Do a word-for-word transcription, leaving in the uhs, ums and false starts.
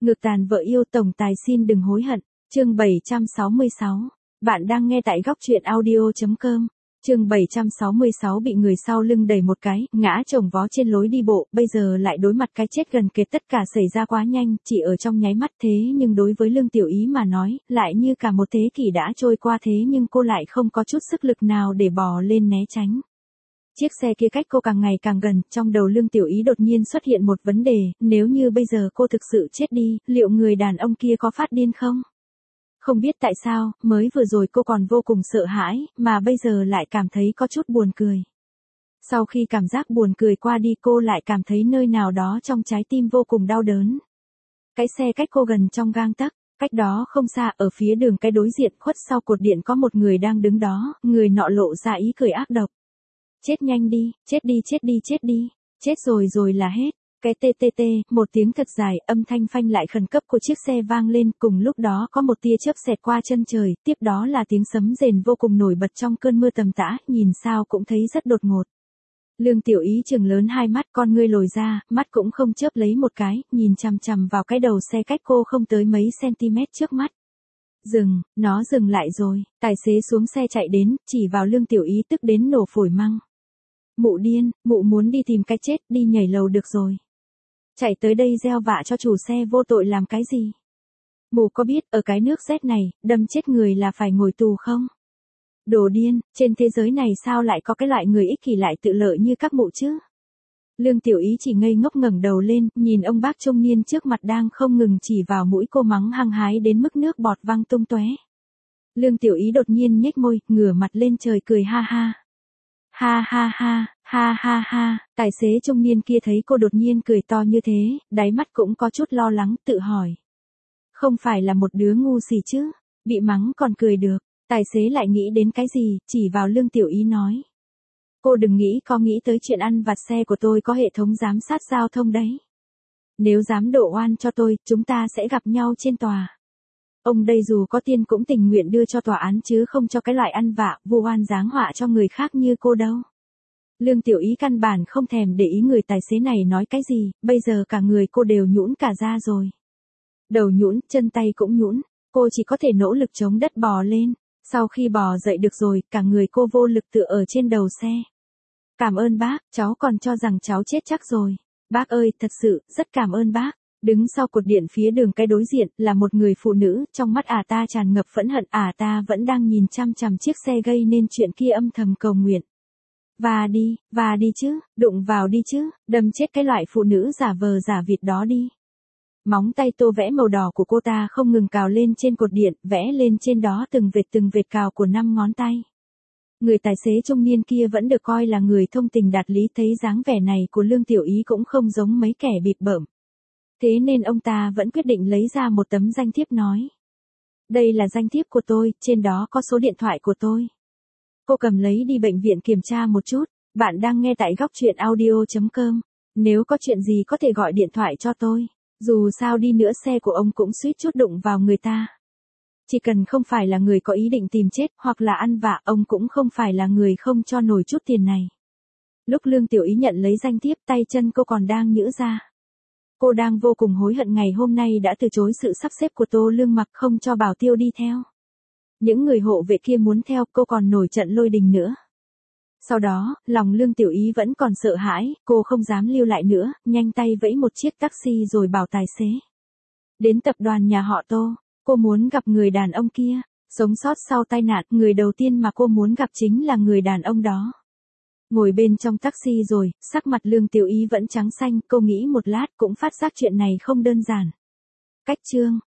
Ngược tàn vợ yêu tổng tài xin đừng hối hận. Chương bảy trăm sáu mươi sáu. Bạn đang nghe tại góc truyện audio chấm com. Chương bảy trăm sáu mươi sáu bị người sau lưng đẩy một cái, ngã chồng vó trên lối đi bộ, bây giờ lại đối mặt cái chết gần kề, tất cả xảy ra quá nhanh, chỉ ở trong nháy mắt thế nhưng đối với Lương Tiểu Ý mà nói, lại như cả một thế kỷ đã trôi qua thế nhưng cô lại không có chút sức lực nào để bò lên né tránh. Chiếc xe kia cách cô càng ngày càng gần, trong đầu Lương Tiểu Ý đột nhiên xuất hiện một vấn đề, nếu như bây giờ cô thực sự chết đi, liệu người đàn ông kia có phát điên không? Không biết tại sao, mới vừa rồi cô còn vô cùng sợ hãi, mà bây giờ lại cảm thấy có chút buồn cười. Sau khi cảm giác buồn cười qua đi cô lại cảm thấy nơi nào đó trong trái tim vô cùng đau đớn. Cái xe cách cô gần trong gang tấc, cách đó không xa ở phía đường cái đối diện khuất sau cột điện có một người đang đứng đó, người nọ lộ ra ý cười ác độc. Chết nhanh đi, chết đi chết đi chết đi, chết rồi rồi là hết. Cái tê tê tê, một tiếng thật dài, âm thanh phanh lại khẩn cấp của chiếc xe vang lên, cùng lúc đó có một tia chớp xẹt qua chân trời, tiếp đó là tiếng sấm rền vô cùng nổi bật trong cơn mưa tầm tã, nhìn sao cũng thấy rất đột ngột. Lương Tiểu Ý trừng lớn hai mắt, con ngươi lồi ra, mắt cũng không chớp lấy một cái, nhìn chằm chằm vào cái đầu xe cách cô không tới mấy cm trước mắt. Dừng, nó dừng lại rồi, tài xế xuống xe chạy đến, chỉ vào Lương Tiểu Ý tức đến nổ phổi măng. Mụ điên, mụ muốn đi tìm cái chết, đi nhảy lầu được rồi. Chạy tới đây gieo vạ cho chủ xe vô tội làm cái gì? Mụ có biết ở cái nước rét này, đâm chết người là phải ngồi tù không? Đồ điên, trên thế giới này sao lại có cái loại người ích kỷ lại tự lợi như các mụ chứ? Lương Tiểu Ý chỉ ngây ngốc ngẩng đầu lên, nhìn ông bác trung niên trước mặt đang không ngừng chỉ vào mũi cô mắng hăng hái đến mức nước bọt văng tung tóe. Lương Tiểu Ý đột nhiên nhếch môi, ngửa mặt lên trời cười ha ha. Ha ha ha, ha ha ha, tài xế trung niên kia thấy cô đột nhiên cười to như thế, đáy mắt cũng có chút lo lắng, tự hỏi. Không phải là một đứa ngu gì chứ, bị mắng còn cười được, tài xế lại nghĩ đến cái gì, chỉ vào Lương Tiểu Ý nói. Cô đừng nghĩ có nghĩ tới chuyện ăn vặt xe của tôi có hệ thống giám sát giao thông đấy. Nếu dám đổ oan cho tôi, chúng ta sẽ gặp nhau trên tòa. Ông đây dù có tiền cũng tình nguyện đưa cho tòa án chứ không cho cái loại ăn vạ, vu oan giáng họa cho người khác như cô đâu. Lương Tiểu Ý căn bản không thèm để ý người tài xế này nói cái gì, bây giờ cả người cô đều nhũn cả ra rồi. Đầu nhũn, chân tay cũng nhũn, cô chỉ có thể nỗ lực chống đất bò lên, sau khi bò dậy được rồi, cả người cô vô lực tựa ở trên đầu xe. Cảm ơn bác, cháu còn cho rằng cháu chết chắc rồi. Bác ơi, thật sự, rất cảm ơn bác. Đứng sau cột điện phía đường cái đối diện, là một người phụ nữ, trong mắt ả ta tràn ngập phẫn hận, ả ta vẫn đang nhìn chăm chằm chiếc xe gây nên chuyện kia âm thầm cầu nguyện. Và đi, và đi chứ, đụng vào đi chứ, đâm chết cái loại phụ nữ giả vờ giả vịt đó đi. Móng tay tô vẽ màu đỏ của cô ta không ngừng cào lên trên cột điện, vẽ lên trên đó từng vệt từng vệt cào của năm ngón tay. Người tài xế trung niên kia vẫn được coi là người thông tình đạt lý, thấy dáng vẻ này của Lương Tiểu Ý cũng không giống mấy kẻ bịp bợm. Thế nên ông ta vẫn quyết định lấy ra một tấm danh thiếp nói. Đây là danh thiếp của tôi, trên đó có số điện thoại của tôi. Cô cầm lấy đi bệnh viện kiểm tra một chút, bạn đang nghe tại góc truyện audio chấm com. Nếu có chuyện gì có thể gọi điện thoại cho tôi, dù sao đi nữa xe của ông cũng suýt chút đụng vào người ta. Chỉ cần không phải là người có ý định tìm chết hoặc là ăn vạ, ông cũng không phải là người không cho nổi chút tiền này. Lúc Lương Tiểu Ý nhận lấy danh thiếp, tay chân cô còn đang nhữ ra. Cô đang vô cùng hối hận ngày hôm nay đã từ chối sự sắp xếp của Tô Lương Mặc không cho Bảo Tiêu đi theo. Những người hộ vệ kia muốn theo, cô còn nổi trận lôi đình nữa. Sau đó, lòng Lương Tiểu Ý vẫn còn sợ hãi, cô không dám lưu lại nữa, nhanh tay vẫy một chiếc taxi rồi bảo tài xế. Đến tập đoàn nhà họ Tô, cô muốn gặp người đàn ông kia, sống sót sau tai nạn, người đầu tiên mà cô muốn gặp chính là người đàn ông đó. Ngồi bên trong taxi rồi, sắc mặt Lương Tiểu Ý vẫn trắng xanh, cô nghĩ một lát cũng phát giác chuyện này không đơn giản. Cách chương,